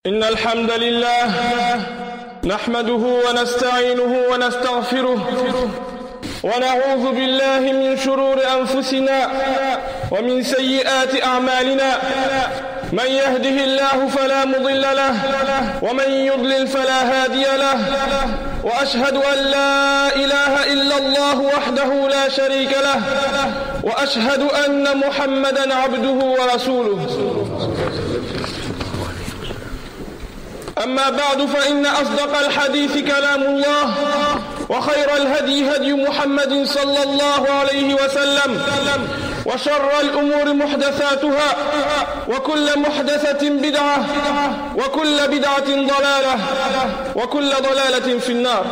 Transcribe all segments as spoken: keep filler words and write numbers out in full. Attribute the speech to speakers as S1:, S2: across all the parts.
S1: إن الحمد لله نحمده ونستعينه ونستغفره ونعوذ بالله من شرور أنفسنا ومن سيئات أعمالنا من يهده الله فلا مضل له ومن يضلل فلا هادي له وأشهد أن لا إله إلا الله وحده لا شريك له وأشهد أن محمدا عبده ورسوله أما بعد فإن أصدق الحديث كلام الله وخير الهدي هدي محمد صلى الله عليه وسلم وشر الأمور محدثاتها وكل محدثة بدعة وكل بدعة ضلالة وكل ضلالة في النار.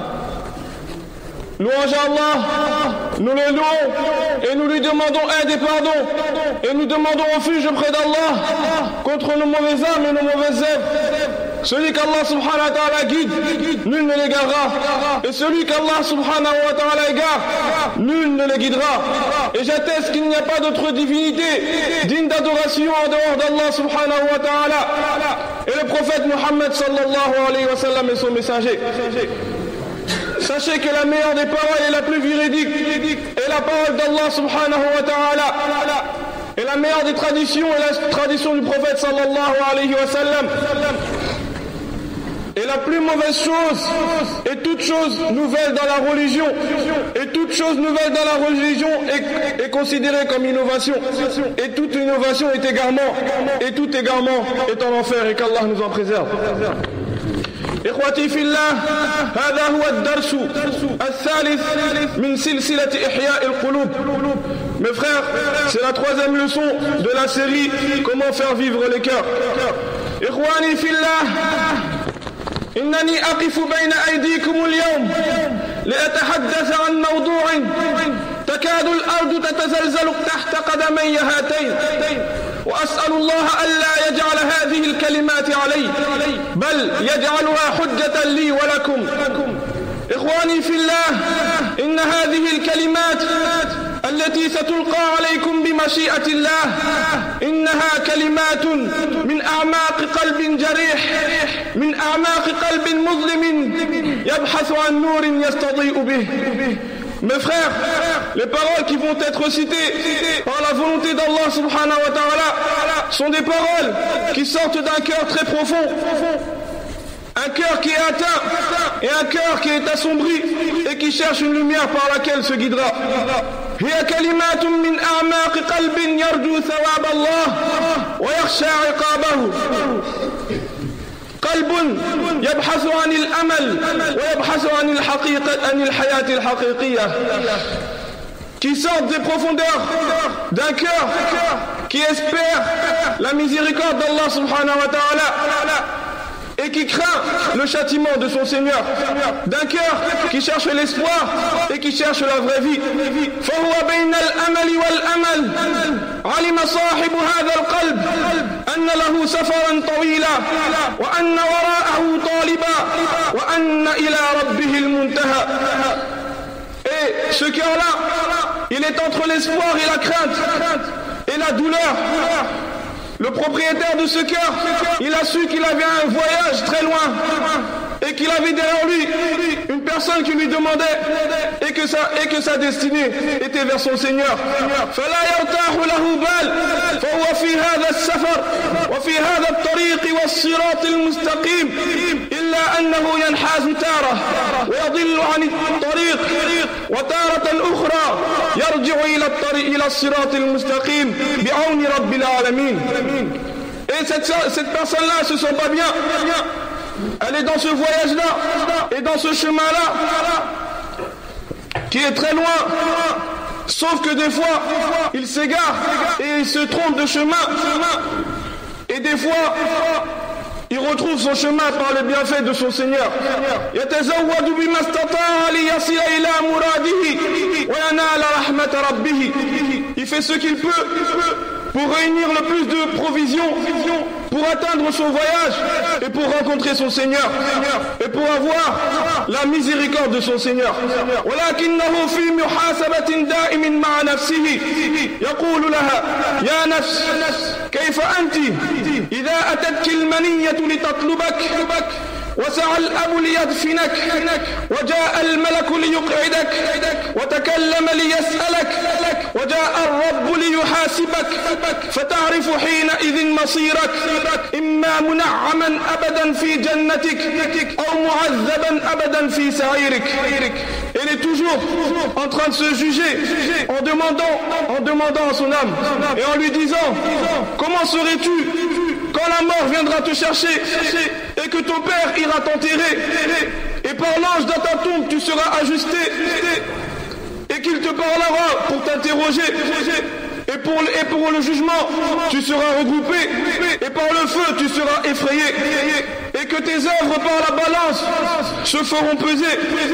S1: Louange à Allah, nous le louons et nous lui demandons aide et pardon et nous demandons refuge auprès d'Allah contre nos mauvaises âmes et nos mauvaises œuvres. Celui qu'Allah subhanahu wa ta'ala guide, nul ne l'égarera. Et celui qu'Allah subhanahu wa ta'ala égare, nul ne le guidera. Et j'atteste qu'il n'y a pas d'autre divinité digne d'adoration en dehors d'Allah subhanahu wa ta'ala. Et le prophète Muhammad sallallahu alayhi wa sallam est son messager. Sachez que la meilleure des paroles est la plus véridique est la parole d'Allah subhanahu wa ta'ala. Et la meilleure des traditions est la tradition du prophète sallallahu alayhi wa sallam. Et la plus mauvaise chose est toute chose nouvelle dans la religion. Et toute chose nouvelle dans la religion est, est considérée comme innovation. Et toute innovation est égarement. Et tout égarement est en enfer et qu'Allah nous en préserve. إخوتي في الله هذا هو الدرس الثالث من سلسلة إحياء القلوب. Mes frères, c'est la troisième leçon de la série Comment faire vivre les cœurs. إخواني في الله إنني أقف بين أيديكم اليوم لأتحدث عن موضوع تكاد الأرض تتزلزل تحت قدمي هاتين وأسأل الله ألا يجعل هذه الكلمات علي بل يجعلها حجة لي ولكم. إخواني في الله إن هذه الكلمات التي ستلقى عليكم بمشيئة الله إنها كلمات من أعماق قلب جريح من أعماق قلب مظلم يبحث عن نور يستضيء به. Mes frères, les paroles qui vont être citées par la volonté d'Allah subhanahu wa ta'ala sont des paroles qui sortent d'un cœur très profond, un cœur qui est atteint et un cœur qui est assombri et qui cherche une lumière par laquelle se guidera. هي كلمات من أعماق قلب يرجو ثواب الله ويخشى عقابه. قلب يبحث عن الأمل ويبحث عن الحقيقة عن الحياة الحقيقية qui sortent des profondeurs d'un cœur qui espère la miséricorde d'Allah subhanahu wa ta'ala et qui craint le châtiment de son Seigneur, d'un cœur qui cherche l'espoir et qui cherche la vraie vie. فهو بين الأمل والأمل علم صاحب هذا القلب أن له سفرا طويلا وأن وراءه طالبا وأن إلى ربه المنتهى. Et ce cœur-là, il est entre l'espoir et la crainte et la douleur. Le propriétaire de ce cœur, il a su qu'il avait un voyage très loin et qu'il avait derrière lui une personne qui lui demandait et que sa, et que sa destinée était vers son Seigneur. فلا يرتاح له بال فهو في هذا السفر وفي هذا الطريق والصراط المستقيم إلا أنه ينحاز تارة ويضل عن الطريق وتارة أخرى يرجع إلى الطريق إلى الصراط المستقيم بعون رب العالمين. Et cette, cette personne-là ne se sent pas bien. Elle est dans ce voyage-là et dans ce chemin-là qui est très loin. Sauf que des fois, il s'égare et il se trompe de chemin. Et des fois, il retrouve son chemin par le bienfait de son Seigneur. يتزود بما استطاع ليصل إلى مراده وينال رحمة ربه. Il fait ce qu'il peut pour réunir le plus de provisions pour atteindre son voyage et pour rencontrer son Seigneur et pour avoir la miséricorde de son Seigneur. ولكنه في محاسبة دائم مع نفسه يقول لها يا نفس كيف أنت إذا أتتك المنية لتطلبك وسعى الأب ليدفنك وجاء الملك ليقعدك وتكلم ليسألك وجاء الرب ليحاسبك فتعرف حينئذ مصيرك إما منعما أبدا في جنتك أو معذبا أبدا في سعيرك. Elle est toujours en train de se juger en demandant, en demandant à son âme et en lui disant comment serais-tu quand la mort viendra te chercher et que ton père ira t'enterrer et par l'ange dans ta tombe tu seras ajusté et qu'il te parlera pour t'interroger et pour, et pour le jugement tu seras regroupé et par le feu tu seras effrayé et que tes œuvres par la balance se feront peser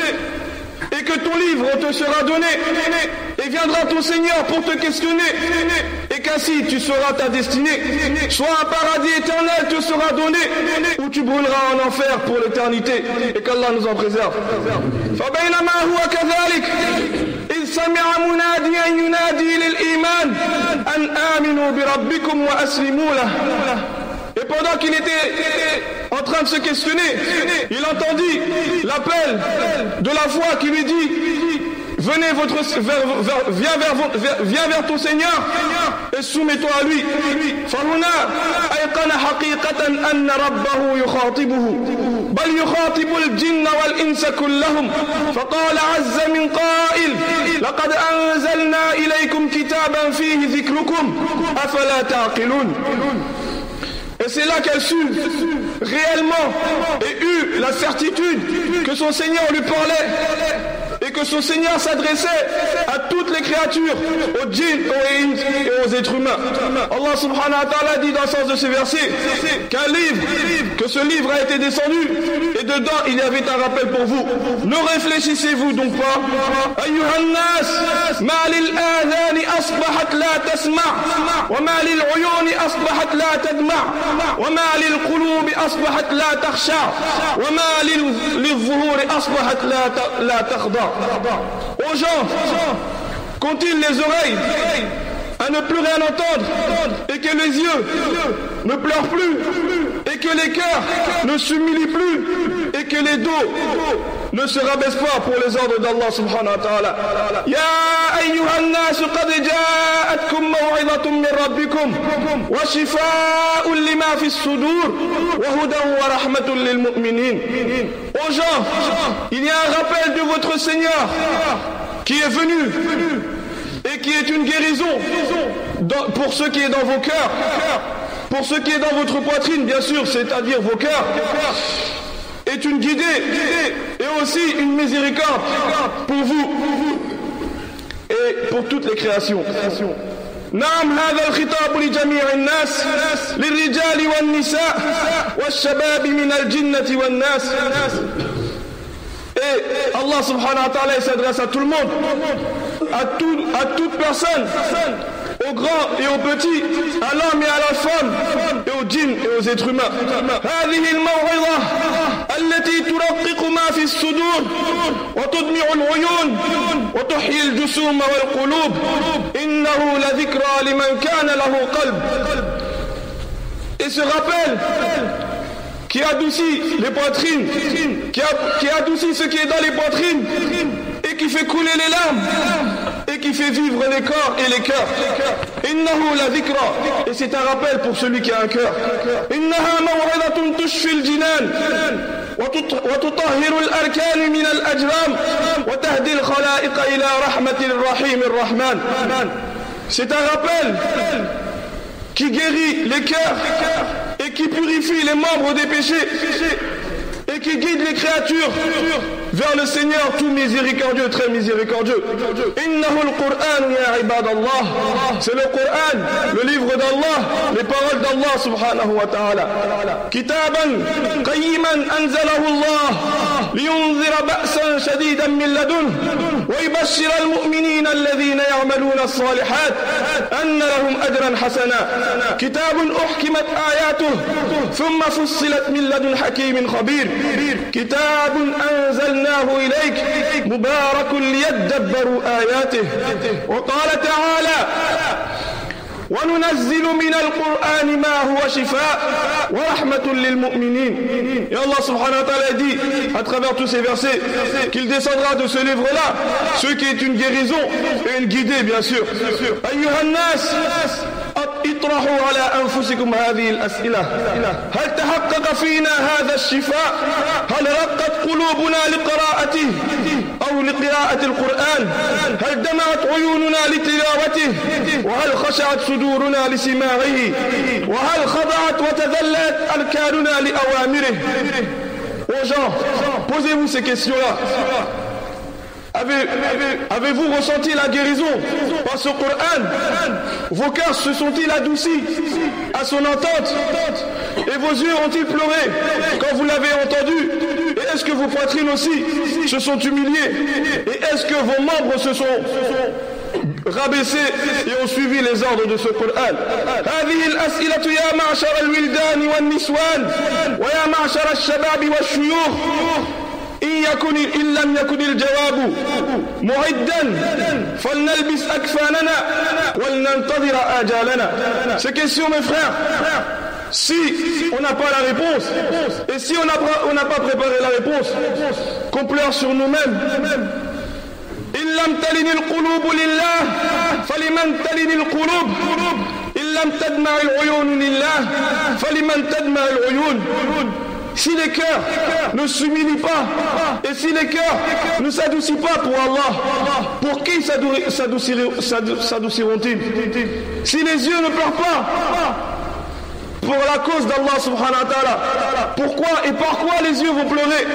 S1: et que ton livre te sera donné et viendra ton Seigneur pour te questionner et qu'ainsi tu sauras ta destinée, soit un paradis éternel te sera donné ou tu brûleras en enfer pour l'éternité et qu'Allah nous en préserve. فبينما هو كذلك إذ سمع مناديا ينادي للإيمان أن آمنوا بربكم وأسلموا له. Et pendant qu'il était en train de se questionner, il entendit l'appel de la foi qui lui dit venez votre, vers, vers, viens, vers, vers, viens vers ton Seigneur et soumets-toi à lui. فهنا أيقن حقيقة أن ربه يخاطبه بل يخاطب الجن والإنس كلهم فقال عز من قائل لقد أنزلنا إليكم كتابا فيه ذكركم أفلا تعقلون. Et c'est là qu'elle sut réellement et eut la certitude que son Seigneur lui parlait et que son Seigneur s'adressait à toutes les créatures, aux djinns et aux êtres humains. Allah subhanahu wa ta'ala dit dans le sens de ce verset qu'un livre, que ce livre a été descendu et dedans il y avait un rappel pour vous. Ne réfléchissez-vous donc pas? Ayyuhan nas, ma lil adhani asbahat la tasma' wa ma lil uyuni asbahat la tadma' wa ma lil qulubi asbahat la takhsha wa ma lil zuhuri asbahat la takhda. Aux gens, qu'ont-ils les oreilles à ne plus rien entendre et que les yeux ne pleurent plus et que les cœurs ne s'humilient plus et que les dos ne se rabaissent pas pour les ordres d'Allah subhanahu wa ta'ala. Ya ayyuhan nas qad ja'atkum maw'izatun min rabbikum wa shifaa'un lima fi as-sudur wa hudan wa rahmatun lil mu'minin. Aux gens, il y a un rappel de votre Seigneur qui est venu et qui est une guérison dans, pour ce qui est dans vos cœurs, pour ce qui est dans votre poitrine, bien sûr, c'est-à-dire vos cœurs, est une guidée et aussi une miséricorde pour vous et pour toutes les créations. نعم هذا الخطاب لجميع الناس للرجال والنساء والشباب من الجنة والناس. Et Allah subhanahu wa ta'ala s'adresse à tout le monde, à, tout, à toute personne, aux grands et aux petits, à l'homme et à la femme, et aux djinns et aux êtres humains. هذه الموعظة التي ترقق ما في الصدور وتدمع العيون وتحيي الجسوم والقلوب إنه لذكرى لمن كان له قلب. Et ce rappel qui adoucit les poitrines, qui, a, qui adoucit ce qui est dans les poitrines et qui fait couler les larmes et qui fait vivre les corps et les cœurs. Innahu la dhikra, et c'est un rappel pour celui qui a un cœur. Innaha maw'idatun tushfi al-jinan wa tutahhiru al-arkan min al-ajram wa tahdi al-khalaiq ila rahmati ar-rahim ar-rahman. C'est un rappel qui guérit les cœurs et qui purifie les membres des péchés et qui guide les créatures vers le Seigneur tout miséricordieux, très miséricordieux. Innahu al-Qur'an ya ibadallah. C'est le Coran, le livre d'Allah, les paroles d'Allah subhanahu wa ta'ala. Kitaban qayyiman anzalahu Allah liyunzira ba'san shadidan min ladunhu wa yubashshira al-mu'minina alladhina ya'maluna as-salihat anna lahum ajran hasana. Kitabun uhkimat ayatuhu thumma fussilat min ladun hakimin khabir. Kitabun anzalnahu ilayk mubarakun liyadabbaru ayatihi. Wa qala ta'ala وننزل من القرآن ما هو شفاء ورحمة للمؤمنين. Et Allah subhanahu wa ta'ala dit à travers tous ces versets qu'il descendra de ce livre-là ce qui est une guérison et une guidée bien sûr. أيها الناس اطرحوا على أنفسكم هذه الأسئلة. هل تحقق فينا هذا الشفاء؟ هل رقت قلوبنا لقراءته أو لقراءة القرآن؟ هل دمعت عيوننا لتلاوته؟ وهل خشعت صدورنا لسماعه؟ وهل خضعت وتذلت أركاننا لأوامره؟ Aux gens, posez-vous ces questions-là. Avez, avez-vous ressenti la guérison par ce Coran? Vos cœurs se sont-ils adoucis à son entente? Et vos yeux ont-ils pleuré quand vous l'avez entendu? Et est-ce que vos poitrines aussi se sont humiliées? Et est-ce que vos membres se sont rabaissés et ont suivi les ordres de ce Coran? هذه الأسئلة يا معشر الولدان والنسوان ويا معشر الشباب والشيوخ إن يكن إن لم يكن الجواب معدا فلنلبس أكفاننا ولننتظر آجالنا. Ces questions mes frères, si on n'a pas la réponse et si on n'a on n'a pas préparé la réponse, qu'on pleure sur nous-mêmes. إن لم تلن القلوب لله فلمن تلن القلوب إن لم تدمع العيون لله فلمن تدمع العيون. Si les cœurs ne s'humilient pas et si les cœurs ne s'adoucissent pas pour Allah, pour qui s'adouciront-ils? Si les yeux ne pleurent pas pour la cause d'Allah subhanahu wa ta'ala, pourquoi et par quoi les yeux vont pleurer?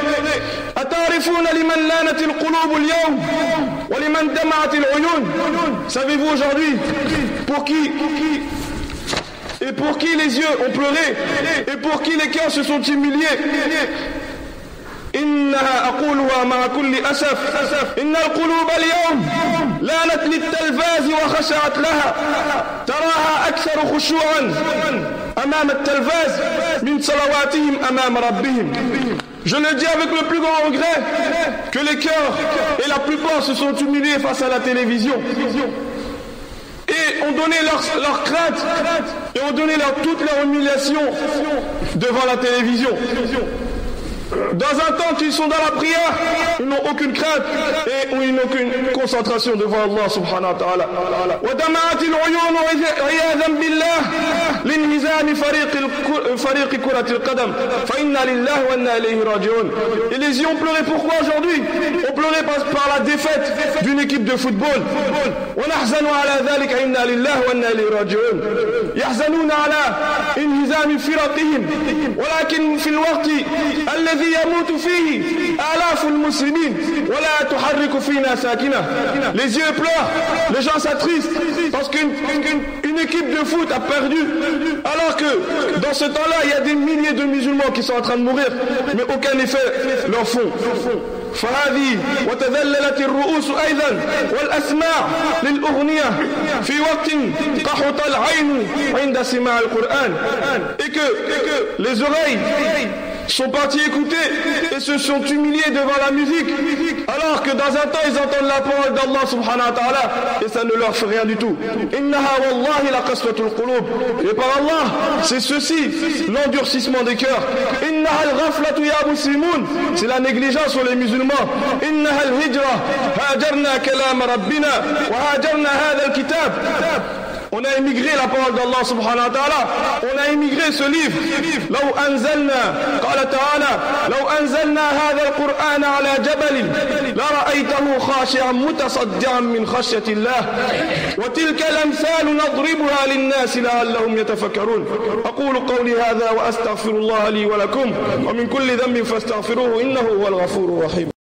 S1: Savez-vous aujourd'hui pour qui et pour qui les yeux ont pleuré et pour qui les cœurs se sont humiliés? إنها أقولها مع كل أسف إن القلوب اليوم لانت للتلفاز وخشعت لها تراها أكثر خشوعا أمام التلفاز من صلواتهم أمام ربهم. Je le dis avec le plus grand regret que les cœurs et la plupart se sont humiliés face à la télévision et ont donné leur, leur crainte et ont donné leur, toute leur humiliation devant la télévision. Dans un temps qu'ils sont dans la prière, ils n'ont aucune crainte et ils n'ont aucune concentration devant Allah subhanahu wa ta'ala. ودمعت العيون عياذا بالله لانهزام فريق فريق كرة القدم فإنا لله وإنا إليه راجعون. Et les yeux ont pleuré pourquoi aujourd'hui? Ont pleuré par, par la défaite d'une équipe de football. ونحزن على ذلك إنا لله وإنا إليه راجعون. يحزنون على انهزام فرقهم ولكن في الوقت الذي يموت فيه آلاف المسلمين ولا تحرك فينا ساكنة. Les yeux pleurent, les gens s'attristent parce qu'une une, une équipe de foot a perdu alors que dans ce temps-là il y a des milliers de musulmans qui sont en train de mourir mais aucun effet leur font. فهذه وتذللت الرؤوس أيضا والأسماع للأغنية في وقت قحط العين عند سماع القرآن. Et que, et que les oreilles sont partis écouter et se sont humiliés devant la musique alors que dans un temps ils entendent la parole d'Allah subhanahu wa ta'ala et ça ne leur fait rien du tout. Innaha wallahi la qaswatul qulub. Et par Allah c'est ceci l'endurcissement des cœurs. Innaha al-ghaflatu ya muslimun. C'est la négligence sur les musulmans. Innaha al-hijra hajarna kalam rabbina wa hajarna hadha al-kitab. On a émigré la parole d'Allah subhanahu wa ta'ala. On a émigré ce livre. لو أنزلنا قال تعالى لو أنزلنا هذا القرآن على جبل لرأيته خاشعا متصدعا من خشية الله وتلك الأمثال نضربها للناس لعلهم يتفكرون. أقول قولي هذا وأستغفر الله لي ولكم ومن كل ذنب فاستغفروه إنه هو الغفور الرحيم.